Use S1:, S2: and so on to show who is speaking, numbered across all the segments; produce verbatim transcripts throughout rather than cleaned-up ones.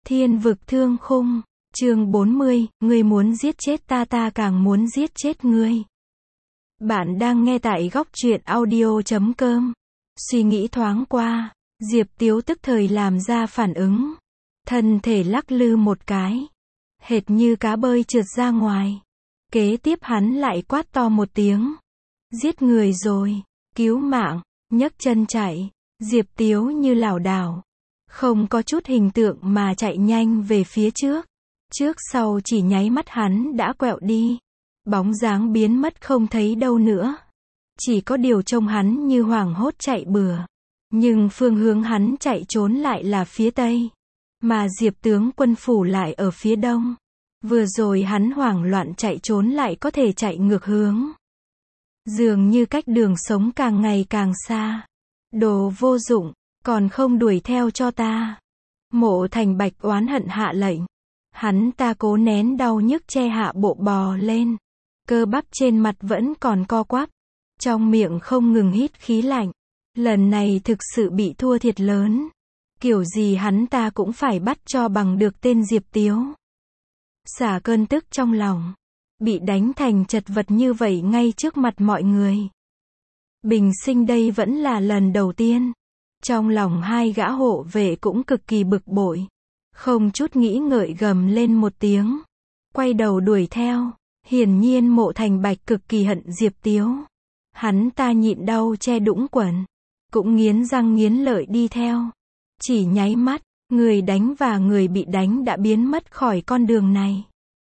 S1: Thiên vực thương khung, chương bốn mươi, ngươi muốn giết chết ta ta càng muốn giết chết ngươi. Bạn đang nghe tại góc truyện audio chấm com. Suy nghĩ thoáng qua, Diệp Tiếu tức thời làm ra phản ứng. Thân thể lắc lư một cái. Hệt như cá bơi trượt ra ngoài. Kế tiếp hắn lại quát to một tiếng. Giết người rồi, cứu mạng, nhấc chân chạy. Diệp Tiếu như lảo đảo. Không có chút hình tượng mà chạy nhanh về phía trước. Trước sau chỉ nháy mắt hắn đã quẹo đi. Bóng dáng biến mất không thấy đâu nữa. Chỉ có điều trông hắn như hoảng hốt chạy bừa. Nhưng phương hướng hắn chạy trốn lại là phía tây. Mà Diệp tướng quân phủ lại ở phía đông. Vừa rồi hắn hoảng loạn chạy trốn lại có thể chạy ngược hướng. Dường như cách đường sống càng ngày càng xa. Đồ vô dụng, còn không đuổi theo cho ta. Mộ Thành Bạch oán hận hạ lệnh. Hắn ta cố nén đau nhức che hạ bộ bò lên. Cơ bắp trên mặt vẫn còn co quắp. Trong miệng không ngừng hít khí lạnh. Lần này thực sự bị thua thiệt lớn. Kiểu gì hắn ta cũng phải bắt cho bằng được tên Diệp Tiếu. Xả cơn tức trong lòng. Bị đánh thành chật vật như vậy ngay trước mặt mọi người. Bình sinh đây vẫn là lần đầu tiên. Trong lòng hai gã hộ vệ cũng cực kỳ bực bội. Không chút nghĩ ngợi gầm lên một tiếng. Quay đầu đuổi theo. Hiển nhiên Mộ Thành Bạch cực kỳ hận Diệp Tiếu. Hắn ta nhịn đau che đũng quần. Cũng nghiến răng nghiến lợi đi theo. Chỉ nháy mắt, người đánh và người bị đánh đã biến mất khỏi con đường này.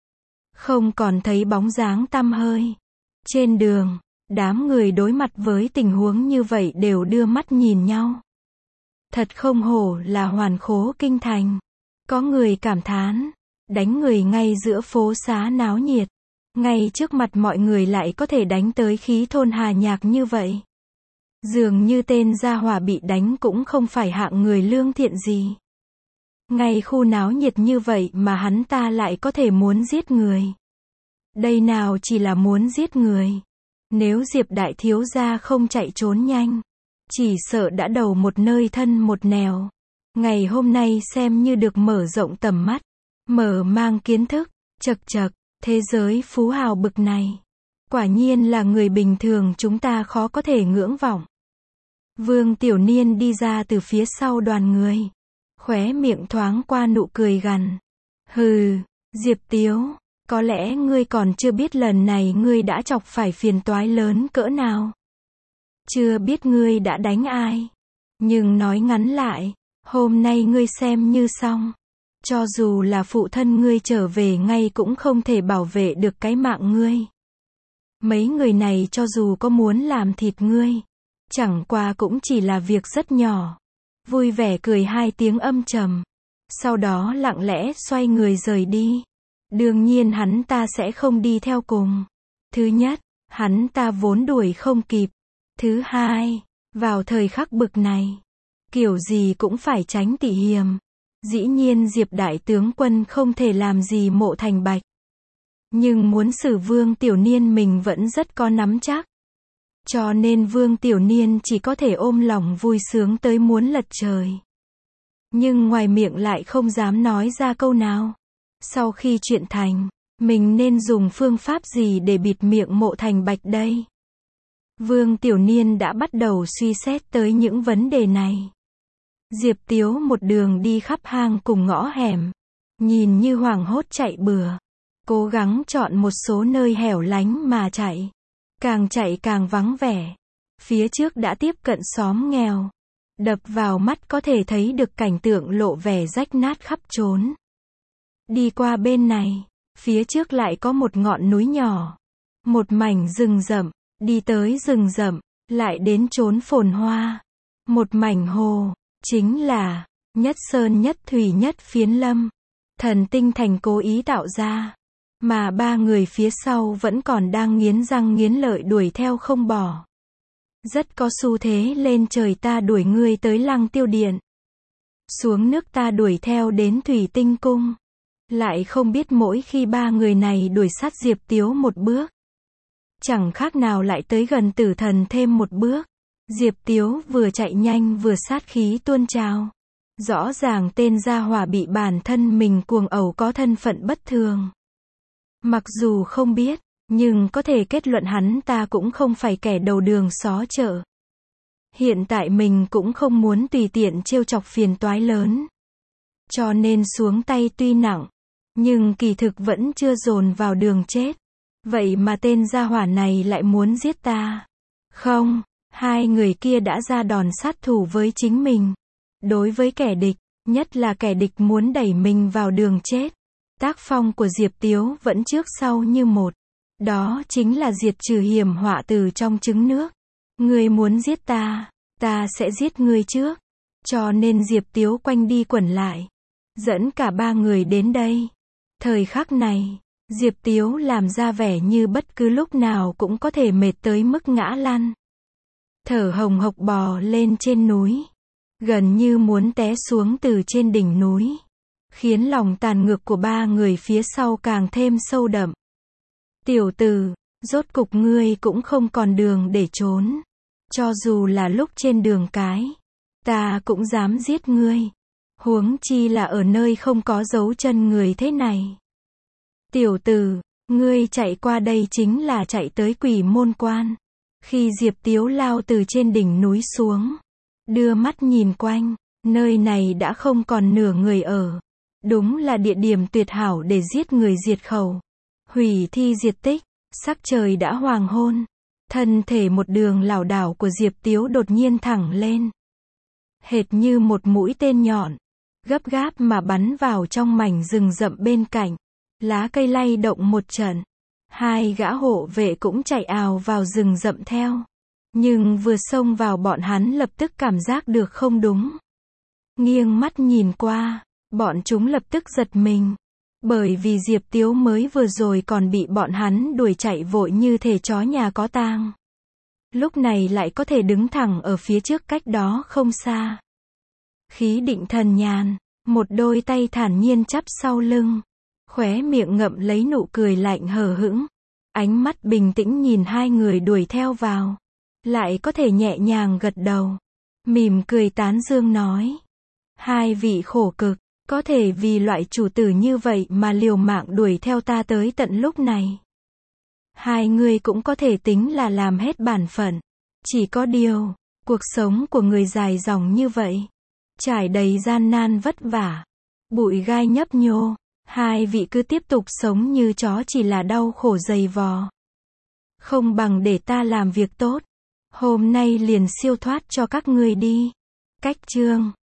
S1: Không còn thấy bóng dáng tăm hơi. Trên đường, đám người đối mặt với tình huống như vậy đều đưa mắt nhìn nhau. Thật không hổ là hoàn khố kinh thành. Có người cảm thán, đánh người ngay giữa phố xá náo nhiệt. Ngay trước mặt mọi người lại có thể đánh tới khí thôn hà nhạc như vậy. Dường như tên gia hỏa bị đánh cũng không phải hạng người lương thiện gì. Ngay khu náo nhiệt như vậy mà hắn ta lại có thể muốn giết người. Đây nào chỉ là muốn giết người. Nếu Diệp đại thiếu gia không chạy trốn nhanh, chỉ sợ đã đầu một nơi thân một nẻo. Ngày hôm nay xem như được mở rộng tầm mắt, mở mang kiến thức, chật chật, thế giới phú hào bực này. Quả nhiên là người bình thường chúng ta khó có thể ngưỡng vọng. Vương Tiểu Niên đi ra từ phía sau đoàn người. Khóe miệng thoáng qua nụ cười gằn. Hừ, Diệp Tiếu, có lẽ ngươi còn chưa biết lần này ngươi đã chọc phải phiền toái lớn cỡ nào. Chưa biết ngươi đã đánh ai. Nhưng nói ngắn lại, hôm nay ngươi xem như xong. Cho dù là phụ thân ngươi trở về ngay cũng không thể bảo vệ được cái mạng ngươi. Mấy người này cho dù có muốn làm thịt ngươi, chẳng qua cũng chỉ là việc rất nhỏ. Vui vẻ cười hai tiếng âm trầm. Sau đó lặng lẽ xoay người rời đi. Đương nhiên hắn ta sẽ không đi theo cùng. Thứ nhất, hắn ta vốn đuổi không kịp. Thứ hai, vào thời khắc bực này, kiểu gì cũng phải tránh tỉ hiềm. Dĩ nhiên Diệp đại tướng quân không thể làm gì Mộ Thành Bạch. Nhưng muốn xử Vương Tiểu Niên mình vẫn rất có nắm chắc. Cho nên Vương Tiểu Niên chỉ có thể ôm lòng vui sướng tới muốn lật trời. Nhưng ngoài miệng lại không dám nói ra câu nào. Sau khi chuyện thành, mình nên dùng phương pháp gì để bịt miệng Mộ Thành Bạch đây? Vương Tiểu Niên đã bắt đầu suy xét tới những vấn đề này. Diệp Tiếu một đường đi khắp hang cùng ngõ hẻm. Nhìn như hoảng hốt chạy bừa. Cố gắng chọn một số nơi hẻo lánh mà chạy. Càng chạy càng vắng vẻ. Phía trước đã tiếp cận xóm nghèo. Đập vào mắt có thể thấy được cảnh tượng lộ vẻ rách nát khắp trốn. Đi qua bên này, phía trước lại có một ngọn núi nhỏ. Một mảnh rừng rậm, đi tới rừng rậm, lại đến chốn phồn hoa. Một mảnh hồ, chính là nhất sơn nhất thủy nhất phiến lâm. Thần Tinh Thành cố ý tạo ra. Mà ba người phía sau vẫn còn đang nghiến răng nghiến lợi đuổi theo không bỏ. Rất có xu thế lên trời ta đuổi ngươi tới Lăng Tiêu Điện. Xuống nước ta đuổi theo đến Thủy Tinh Cung. Lại không biết mỗi khi ba người này đuổi sát Diệp Tiếu một bước. Chẳng khác nào lại tới gần tử thần thêm một bước. Diệp Tiếu vừa chạy nhanh vừa sát khí tuôn trào. Rõ ràng tên gia hỏa bị bản thân mình cuồng ẩu có thân phận bất thường. Mặc dù không biết, nhưng có thể kết luận hắn ta cũng không phải kẻ đầu đường xó chợ. Hiện tại mình cũng không muốn tùy tiện trêu chọc phiền toái lớn. Cho nên xuống tay tuy nặng, nhưng kỳ thực vẫn chưa dồn vào đường chết. Vậy mà tên gia hỏa này lại muốn giết ta. Không, hai người kia đã ra đòn sát thủ với chính mình. Đối với kẻ địch, nhất là kẻ địch muốn đẩy mình vào đường chết. Tác phong của Diệp Tiếu vẫn trước sau như một. Đó chính là diệt trừ hiểm họa từ trong trứng nước. Ngươi muốn giết ta, ta sẽ giết ngươi trước. Cho nên Diệp Tiếu quanh đi quẩn lại, dẫn cả ba người đến đây. Thời khắc này, Diệp Tiếu làm ra vẻ như bất cứ lúc nào cũng có thể mệt tới mức ngã lăn. Thở hồng hộc bò lên trên núi, gần như muốn té xuống từ trên đỉnh núi, khiến lòng tàn ngược của ba người phía sau càng thêm sâu đậm. Tiểu tử, rốt cục ngươi cũng không còn đường để trốn. Cho dù là lúc trên đường cái, ta cũng dám giết ngươi. Huống chi là ở nơi không có dấu chân người thế này. Tiểu tử, ngươi chạy qua đây chính là chạy tới Quỷ Môn Quan. Khi Diệp Tiếu lao từ trên đỉnh núi xuống, đưa mắt nhìn quanh, nơi này đã không còn nửa người ở. Đúng là địa điểm tuyệt hảo để giết người diệt khẩu, hủy thi diệt tích. Sắc trời đã hoàng hôn, thân thể một đường lảo đảo của Diệp Tiếu đột nhiên thẳng lên, hệt như một mũi tên nhọn, gấp gáp mà bắn vào trong mảnh rừng rậm bên cạnh. Lá cây lay động một trận, hai gã hộ vệ cũng chạy ào vào rừng rậm theo. Nhưng vừa xông vào bọn hắn lập tức cảm giác được không đúng. Nghiêng mắt nhìn qua, bọn chúng lập tức giật mình. Bởi vì Diệp Tiếu mới vừa rồi còn bị bọn hắn đuổi chạy vội như thể chó nhà có tang. Lúc này lại có thể đứng thẳng ở phía trước cách đó không xa. Khí định thần nhàn, một đôi tay thản nhiên chắp sau lưng, khóe miệng ngậm lấy nụ cười lạnh hờ hững. Ánh mắt bình tĩnh nhìn hai người đuổi theo vào. Lại có thể nhẹ nhàng gật đầu, mỉm cười tán dương nói. Hai vị khổ cực, có thể vì loại chủ tử như vậy mà liều mạng đuổi theo ta tới tận lúc này. Hai người cũng có thể tính là làm hết bản phận. Chỉ có điều, cuộc sống của người dài dòng như vậy, trải đầy gian nan vất vả, bụi gai nhấp nhô. Hai vị cứ tiếp tục sống như chó chỉ là đau khổ dày vò. Không bằng để ta làm việc tốt. Hôm nay liền siêu thoát cho các ngươi đi. Cách chương